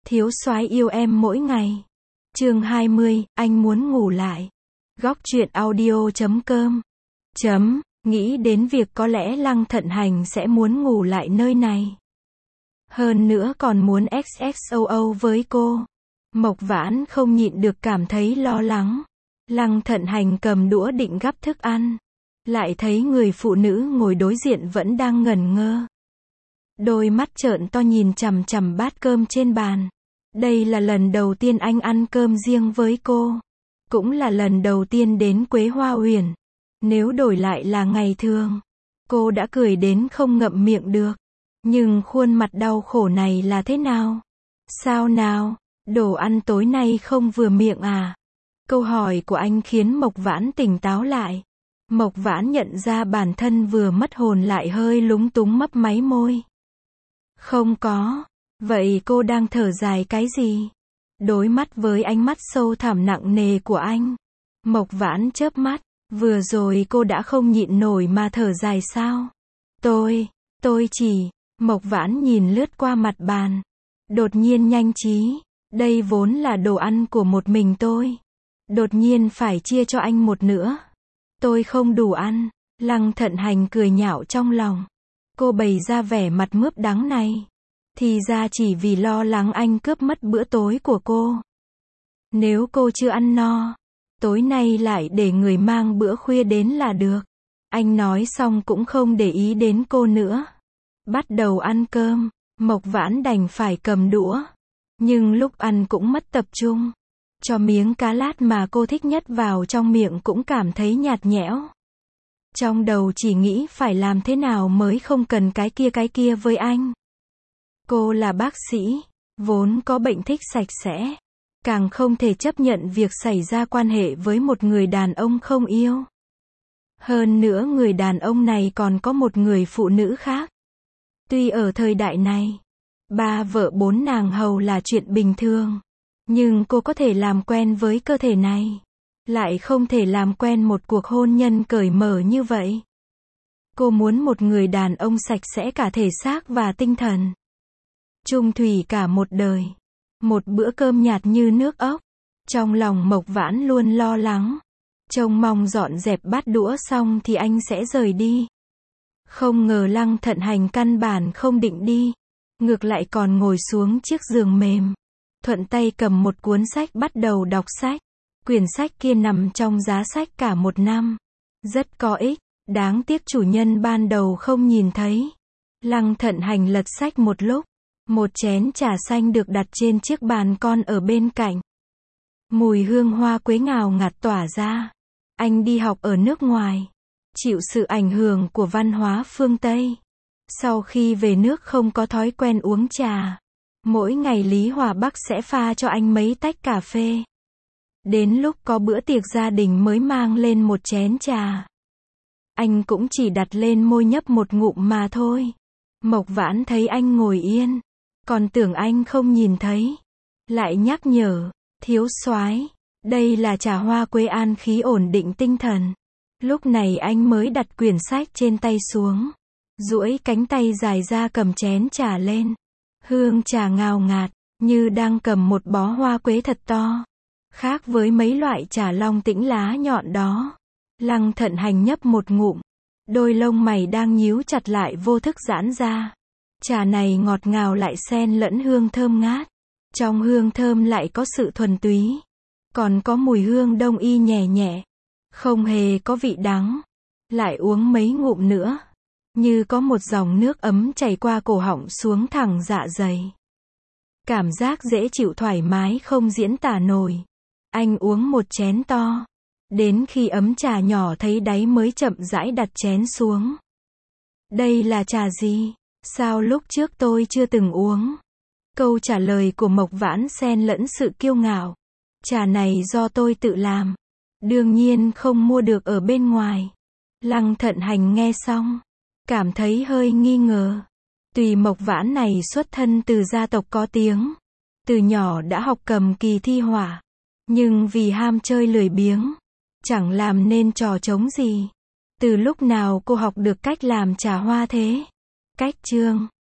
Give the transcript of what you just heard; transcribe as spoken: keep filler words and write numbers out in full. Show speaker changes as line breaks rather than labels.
Thiếu soái yêu em mỗi ngày. Chương hai mươi, anh muốn ngủ lại. Góc truyện audio chấm com. Chấm, nghĩ đến việc có lẽ Lăng Thận Hành sẽ muốn ngủ lại nơi này. Hơn nữa còn muốn ích ích o o với cô. Mộc Vãn không nhịn được cảm thấy lo lắng. Lăng Thận Hành cầm đũa định gắp thức ăn. Lại thấy người phụ nữ ngồi đối diện vẫn đang ngẩn ngơ. Đôi mắt trợn to nhìn chằm chằm bát cơm trên bàn. Đây là lần đầu tiên anh ăn cơm riêng với cô. Cũng là lần đầu tiên đến Quế Hoa Uyển. Nếu đổi lại là ngày thường, cô đã cười đến không ngậm miệng được. Nhưng khuôn mặt đau khổ này là thế nào? Sao nào? Đồ ăn tối nay không vừa miệng à? Câu hỏi của anh khiến Mộc Vãn tỉnh táo lại. Mộc Vãn nhận ra bản thân vừa mất hồn lại hơi lúng túng mấp máy môi. Không có. Vậy cô đang thở dài cái gì? Đối mắt với ánh mắt sâu thẳm nặng nề của anh. Mộc Vãn chớp mắt. Vừa rồi cô đã không nhịn nổi mà thở dài sao? Tôi, tôi chỉ... Mộc Vãn nhìn lướt qua mặt bàn. Đột nhiên nhanh trí. Đây vốn là đồ ăn của một mình tôi. Đột nhiên phải chia cho anh một nữa. Tôi không đủ ăn. Lăng Thận Hành cười nhạo trong lòng. Cô bày ra vẻ mặt mướp đắng này. Thì ra chỉ vì lo lắng anh cướp mất bữa tối của cô. Nếu cô chưa ăn no, tối nay lại để người mang bữa khuya đến là được. Anh nói xong cũng không để ý đến cô nữa. Bắt đầu ăn cơm, Mộc Vãn đành phải cầm đũa. Nhưng lúc ăn cũng mất tập trung. Cho miếng cá lát mà cô thích nhất vào trong miệng cũng cảm thấy nhạt nhẽo. Trong đầu chỉ nghĩ phải làm thế nào mới không cần cái kia cái kia với anh. Cô là bác sĩ, vốn có bệnh thích sạch sẽ. Càng không thể chấp nhận việc xảy ra quan hệ với một người đàn ông không yêu. Hơn nữa người đàn ông này còn có một người phụ nữ khác. Tuy ở thời đại này, ba vợ bốn nàng hầu là chuyện bình thường. Nhưng cô có thể làm quen với cơ thể này. Lại không thể làm quen một cuộc hôn nhân cởi mở như vậy. Cô muốn một người đàn ông sạch sẽ cả thể xác và tinh thần. Chung thủy cả một đời. Một bữa cơm nhạt như nước ốc. Trong lòng Mộc Vãn luôn lo lắng. Trông mong dọn dẹp bát đũa xong thì anh sẽ rời đi. Không ngờ Lăng Thận Hành căn bản không định đi. Ngược lại còn ngồi xuống chiếc giường mềm. Thuận tay cầm một cuốn sách bắt đầu đọc sách. Quyển sách kia nằm trong giá sách cả một năm. Rất có ích. Đáng tiếc chủ nhân ban đầu không nhìn thấy. Lăng Thận Hành lật sách một lúc. Một chén trà xanh được đặt trên chiếc bàn con ở bên cạnh. Mùi hương hoa quế ngào ngạt tỏa ra. Anh đi học ở nước ngoài. Chịu sự ảnh hưởng của văn hóa phương Tây. Sau khi về nước không có thói quen uống trà. Mỗi ngày Lý Hòa Bắc sẽ pha cho anh mấy tách cà phê. Đến lúc có bữa tiệc gia đình mới mang lên một chén trà. Anh cũng chỉ đặt lên môi nhấp một ngụm mà thôi. Mộc Vãn thấy anh ngồi yên. Còn tưởng anh không nhìn thấy. Lại nhắc nhở, thiếu soái, đây là trà hoa quế an khí ổn định tinh thần. Lúc này anh mới đặt quyển sách trên tay xuống. Duỗi cánh tay dài ra cầm chén trà lên. Hương trà ngào ngạt, như đang cầm một bó hoa quế thật to. Khác với mấy loại trà long tĩnh lá nhọn đó. Lăng Thận Hành nhấp một ngụm. Đôi lông mày đang nhíu chặt lại vô thức giãn ra. Trà này ngọt ngào lại xen lẫn hương thơm ngát. Trong hương thơm lại có sự thuần túy. Còn có mùi hương đông y nhẹ nhẹ. Không hề có vị đắng. Lại uống mấy ngụm nữa. Như có một dòng nước ấm chảy qua cổ họng xuống thẳng dạ dày. Cảm giác dễ chịu thoải mái không diễn tả nổi. Anh uống một chén to. Đến khi ấm trà nhỏ thấy đáy mới chậm rãi đặt chén xuống. Đây là trà gì? Sao lúc trước tôi chưa từng uống? Câu trả lời của Mộc Vãn xen lẫn sự kiêu ngạo. Trà này do tôi tự làm. Đương nhiên không mua được ở bên ngoài. Lăng Thận Hành nghe xong. Cảm thấy hơi nghi ngờ. Tùy Mộc Vãn này xuất thân từ gia tộc có tiếng. Từ nhỏ đã học cầm kỳ thi họa. Nhưng vì ham chơi lười biếng. Chẳng làm nên trò trống gì. Từ lúc nào cô học được cách làm trà hoa thế? Cách chương